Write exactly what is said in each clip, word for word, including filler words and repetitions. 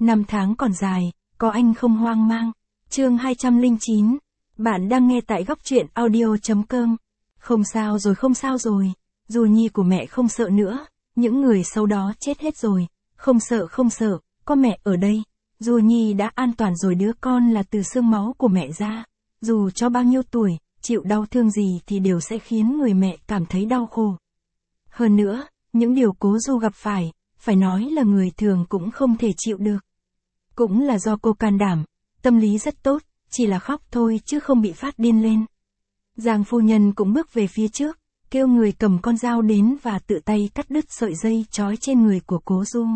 Năm tháng còn dài, có anh không hoang mang. Chương hai trăm lẻ chín. Bạn đang nghe tại góc truyện audio chấm com. Không sao rồi không sao rồi. Dù nhi của mẹ không sợ nữa. Những người xấu đó chết hết rồi. Không sợ không sợ, có mẹ ở đây. Dù nhi đã an toàn rồi, đứa con là từ xương máu của mẹ ra. Dù cho bao nhiêu tuổi, chịu đau thương gì thì đều sẽ khiến người mẹ cảm thấy đau khổ. Hơn nữa, những điều Cố Du gặp phải, phải nói là người thường cũng không thể chịu được. Cũng là do cô can đảm, tâm lý rất tốt, chỉ là khóc thôi chứ không bị phát điên lên. Giang phu nhân cũng bước về phía trước, kêu người cầm con dao đến và tự tay cắt đứt sợi dây trói trên người của Cố Du.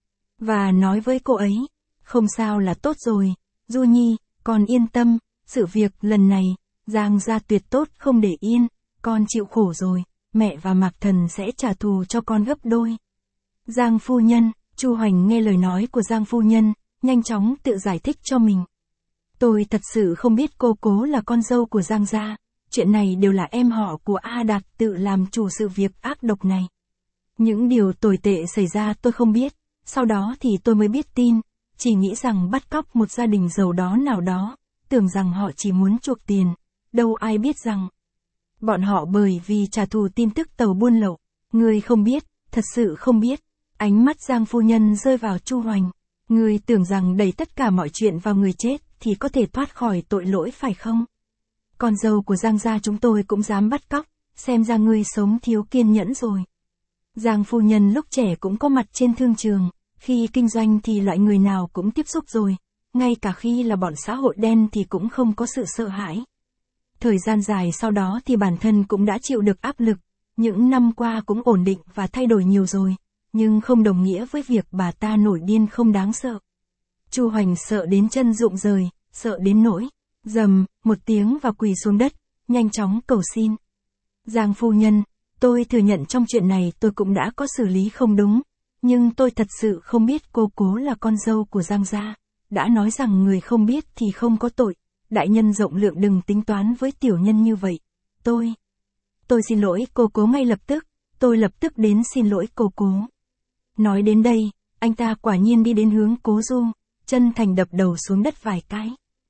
Và nói với cô ấy, không sao là tốt rồi, Du Nhi, con yên tâm, sự việc lần này, Giang gia tuyệt tốt không để yên, con chịu khổ rồi, mẹ và Mạc Thần sẽ trả thù cho con gấp đôi. Giang phu nhân, Chu Hoành nghe lời nói của Giang phu nhân, nhanh chóng tự giải thích cho mình. Tôi thật sự không biết cô Cố là con dâu của Giang gia, chuyện này đều là em họ của A Đạt tự làm chủ sự việc ác độc này. Những điều tồi tệ xảy ra tôi không biết, sau đó thì tôi mới biết tin, chỉ nghĩ rằng bắt cóc một gia đình giàu đó nào đó, tưởng rằng họ chỉ muốn chuộc tiền, đâu ai biết rằng bọn họ bởi vì trả thù tin tức tàu buôn lậu. Người không biết, thật sự không biết. Ánh mắt Giang phu nhân rơi vào Chu Hoành. Người tưởng rằng đẩy tất cả mọi chuyện vào người chết thì có thể thoát khỏi tội lỗi phải không? Con dâu của Giang gia chúng tôi cũng dám bắt cóc, xem ra ngươi sống thiếu kiên nhẫn rồi. Giang phu nhân lúc trẻ cũng có mặt trên thương trường, khi kinh doanh thì loại người nào cũng tiếp xúc rồi, ngay cả khi là bọn xã hội đen thì cũng không có sự sợ hãi. Thời gian dài sau đó thì bản thân cũng đã chịu được áp lực, những năm qua cũng ổn định và thay đổi nhiều rồi, nhưng không đồng nghĩa với việc bà ta nổi điên không đáng sợ. Chu Hoành sợ đến chân rụng rời, sợ đến nỗi, rầm, một tiếng và quỳ xuống đất, nhanh chóng cầu xin. Giang phu nhân, tôi thừa nhận trong chuyện này tôi cũng đã có xử lý không đúng, nhưng tôi thật sự không biết cô Cố là con dâu của Giang gia, đã nói rằng người không biết thì không có tội. Đại nhân rộng lượng đừng tính toán với tiểu nhân như vậy. Tôi, tôi xin lỗi cô Cố ngay lập tức, tôi lập tức đến xin lỗi cô Cố. Nói đến đây, anh ta quả nhiên đi đến hướng Cố Du, chân thành đập đầu xuống đất vài cái.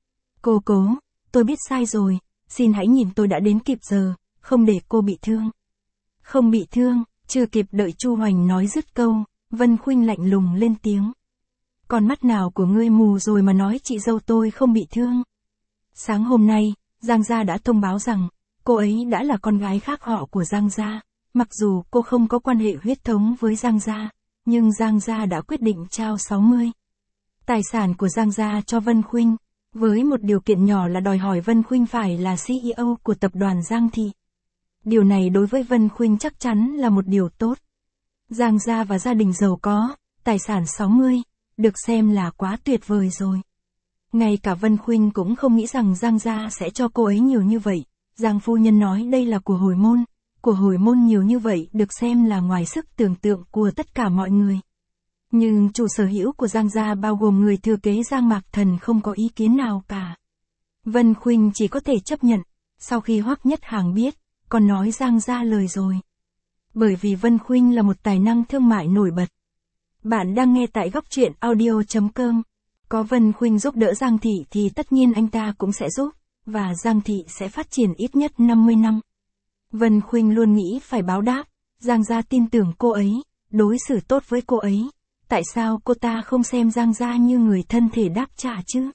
Cô Cố, tôi biết sai rồi, xin hãy nhìn tôi đã đến kịp giờ, không để cô bị thương. Không bị thương, chưa kịp đợi Chu Hoành nói dứt câu, Vân Khuynh lạnh lùng lên tiếng. Con mắt nào của ngươi mù rồi mà nói chị dâu tôi không bị thương? Sáng hôm nay, Giang gia đã thông báo rằng, cô ấy đã là con gái khác họ của Giang gia. Mặc dù cô không có quan hệ huyết thống với Giang gia, nhưng Giang gia đã quyết định trao sáu mươi tài sản của Giang gia cho Vân Khuynh, với một điều kiện nhỏ là đòi hỏi Vân Khuynh phải là xê e ô của tập đoàn Giang Thị. Điều này đối với Vân Khuynh chắc chắn là một điều tốt. Giang gia và gia đình giàu có, tài sản sáu mươi, được xem là quá tuyệt vời rồi. Ngay cả Vân Khuynh cũng không nghĩ rằng Giang gia sẽ cho cô ấy nhiều như vậy. Giang phu nhân nói đây là của hồi môn, của hồi môn nhiều như vậy được xem là ngoài sức tưởng tượng của tất cả mọi người. Nhưng chủ sở hữu của Giang gia bao gồm người thừa kế Giang Mạc Thần không có ý kiến nào cả. Vân Khuynh chỉ có thể chấp nhận, sau khi Hoắc Nhất Hàng biết, còn nói Giang gia lời rồi. Bởi vì Vân Khuynh là một tài năng thương mại nổi bật. Bạn đang nghe tại góc truyện audio chấm com. Có Vân Khuynh giúp đỡ Giang Thị thì tất nhiên anh ta cũng sẽ giúp, và Giang Thị sẽ phát triển ít nhất năm mươi năm. Vân Khuynh luôn nghĩ phải báo đáp, Giang gia tin tưởng cô ấy, đối xử tốt với cô ấy. Tại sao cô ta không xem Giang gia như người thân thể đáp trả chứ?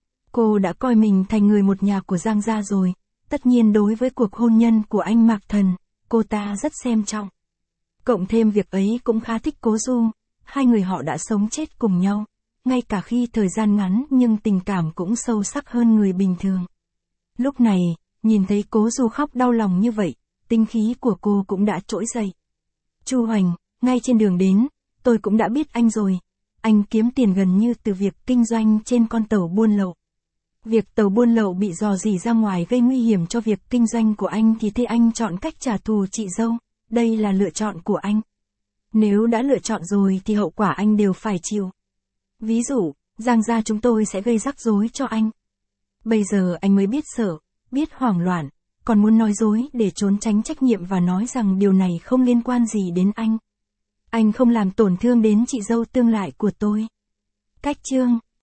Cô đã coi mình thành người một nhà của Giang gia rồi, tất nhiên đối với cuộc hôn nhân của anh Mạc Thần, cô ta rất xem trọng. Cộng thêm việc ấy cũng khá thích Cố Du, hai người họ đã sống chết cùng nhau. Ngay cả khi thời gian ngắn nhưng tình cảm cũng sâu sắc hơn người bình thường. Lúc này, nhìn thấy Cố Du khóc đau lòng như vậy, tinh khí của cô cũng đã trỗi dậy. Chu Hoành, ngay trên đường đến, tôi cũng đã biết anh rồi. Anh kiếm tiền gần như từ việc kinh doanh trên con tàu buôn lậu. Việc tàu buôn lậu bị rò rỉ ra ngoài gây nguy hiểm cho việc kinh doanh của anh thì thế anh chọn cách trả thù chị dâu. Đây là lựa chọn của anh. Nếu đã lựa chọn rồi thì hậu quả anh đều phải chịu. Ví dụ, Giang gia chúng tôi sẽ gây rắc rối cho anh. Bây giờ anh mới biết sợ, biết hoảng loạn, còn muốn nói dối để trốn tránh trách nhiệm và nói rằng điều này không liên quan gì đến anh. Anh không làm tổn thương đến chị dâu tương lai của tôi. Cách chương